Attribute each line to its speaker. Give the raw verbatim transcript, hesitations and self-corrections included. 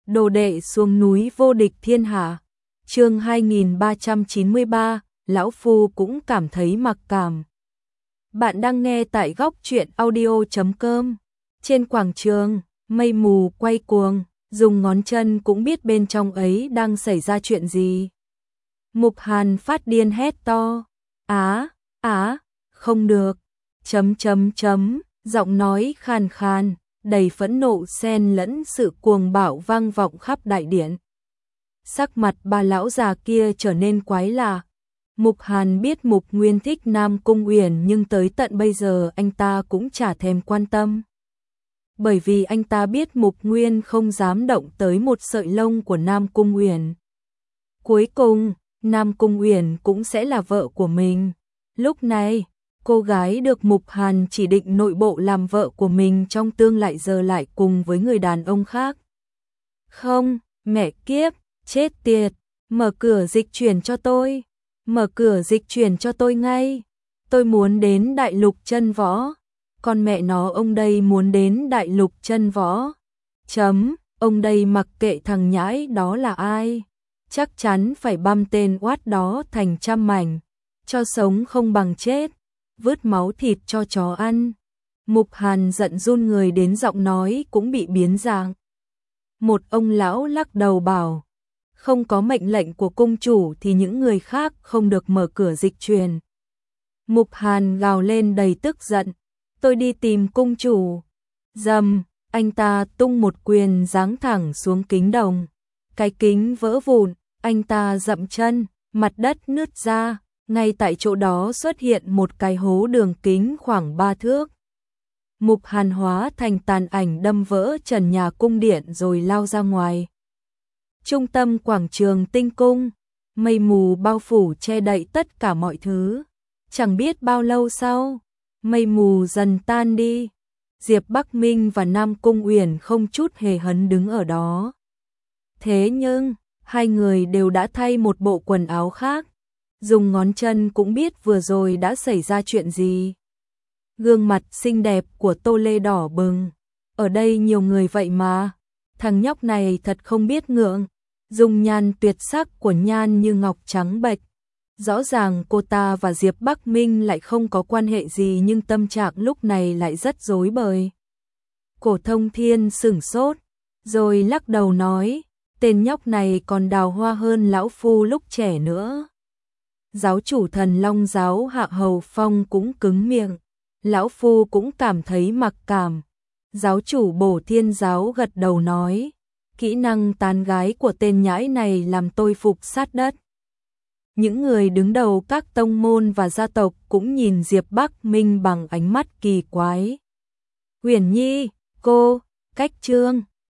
Speaker 1: Đồ đệ xuống núi vô địch thiên hạ. Chương hai nghìn ba trăm chín mươi ba, lão phu cũng cảm thấy mặc cảm. Bạn đang nghe tại góc truyện audio chấm com. Trên quảng trường, mây mù quay cuồng, dùng ngón chân cũng biết bên trong ấy đang xảy ra chuyện gì. Mục Hàn phát điên hét to, á, á, không được, chấm chấm chấm, giọng nói khàn khàn, đầy phẫn nộ xen lẫn sự cuồng bạo vang vọng khắp đại điện. Sắc mặt bà lão già kia trở nên quái lạ. Mục Hàn biết Mục Nguyên thích Nam Cung Uyển, nhưng tới tận bây giờ anh ta cũng chả thèm quan tâm. Bởi vì anh ta biết Mục Nguyên không dám động tới một sợi lông của Nam Cung Uyển. Cuối cùng, Nam Cung Uyển cũng sẽ là vợ của mình. Lúc này, cô gái được Mục Hàn chỉ định nội bộ làm vợ của mình trong tương lai giờ lại cùng với người đàn ông khác. Không, mẹ kiếp, chết tiệt, mở cửa dịch chuyển cho tôi, mở cửa dịch chuyển cho tôi ngay. Tôi muốn đến đại lục chân võ, con mẹ nó ông đây muốn đến đại lục chân võ. Chấm, ông đây mặc kệ thằng nhãi đó là ai, chắc chắn phải băm tên oát đó thành trăm mảnh, cho sống không bằng chết, vứt máu thịt cho chó ăn. Mục Hàn giận run người đến giọng nói cũng bị biến dạng. Một ông lão lắc đầu bảo, không có mệnh lệnh của cung chủ thì những người khác không được mở cửa dịch truyền. Mục Hàn gào lên đầy tức giận, tôi đi tìm cung chủ. Dầm, anh ta tung một quyền giáng thẳng xuống kính đồng. Cái kính vỡ vụn, anh ta dậm chân, mặt đất nứt ra, ngay tại chỗ đó xuất hiện một cái hố đường kính khoảng ba thước. Mục Hàn hóa thành tàn ảnh đâm vỡ trần nhà cung điện rồi lao ra ngoài. Trung tâm quảng trường tinh cung, mây mù bao phủ che đậy tất cả mọi thứ. Chẳng biết bao lâu sau, mây mù dần tan đi. Diệp Bắc Minh và Nam Cung Uyển không chút hề hấn đứng ở đó. Thế nhưng, hai người đều đã thay một bộ quần áo khác. Dùng ngón chân cũng biết vừa rồi đã xảy ra chuyện gì. Gương mặt xinh đẹp của Tô Lê đỏ bừng. Ở đây nhiều người vậy mà. Thằng nhóc này thật không biết ngượng. Dung nhan tuyệt sắc của Nhan Như Ngọc trắng bệch. Rõ ràng cô ta và Diệp Bắc Minh lại không có quan hệ gì, nhưng tâm trạng lúc này lại rất rối bời. Cổ Thông Thiên sửng sốt, rồi lắc đầu nói, tên nhóc này còn đào hoa hơn lão phu lúc trẻ nữa. Giáo chủ Thần Long giáo Hạ Hầu Phong cũng cứng miệng, lão phu cũng cảm thấy mặc cảm. Giáo chủ Bổ Thiên giáo gật đầu nói, kỹ năng tán gái của tên nhãi này làm tôi phục sát đất. Những người đứng đầu các tông môn và gia tộc cũng nhìn Diệp Bắc Minh bằng ánh mắt kỳ quái. Uyển Nhi, cô, cách trương,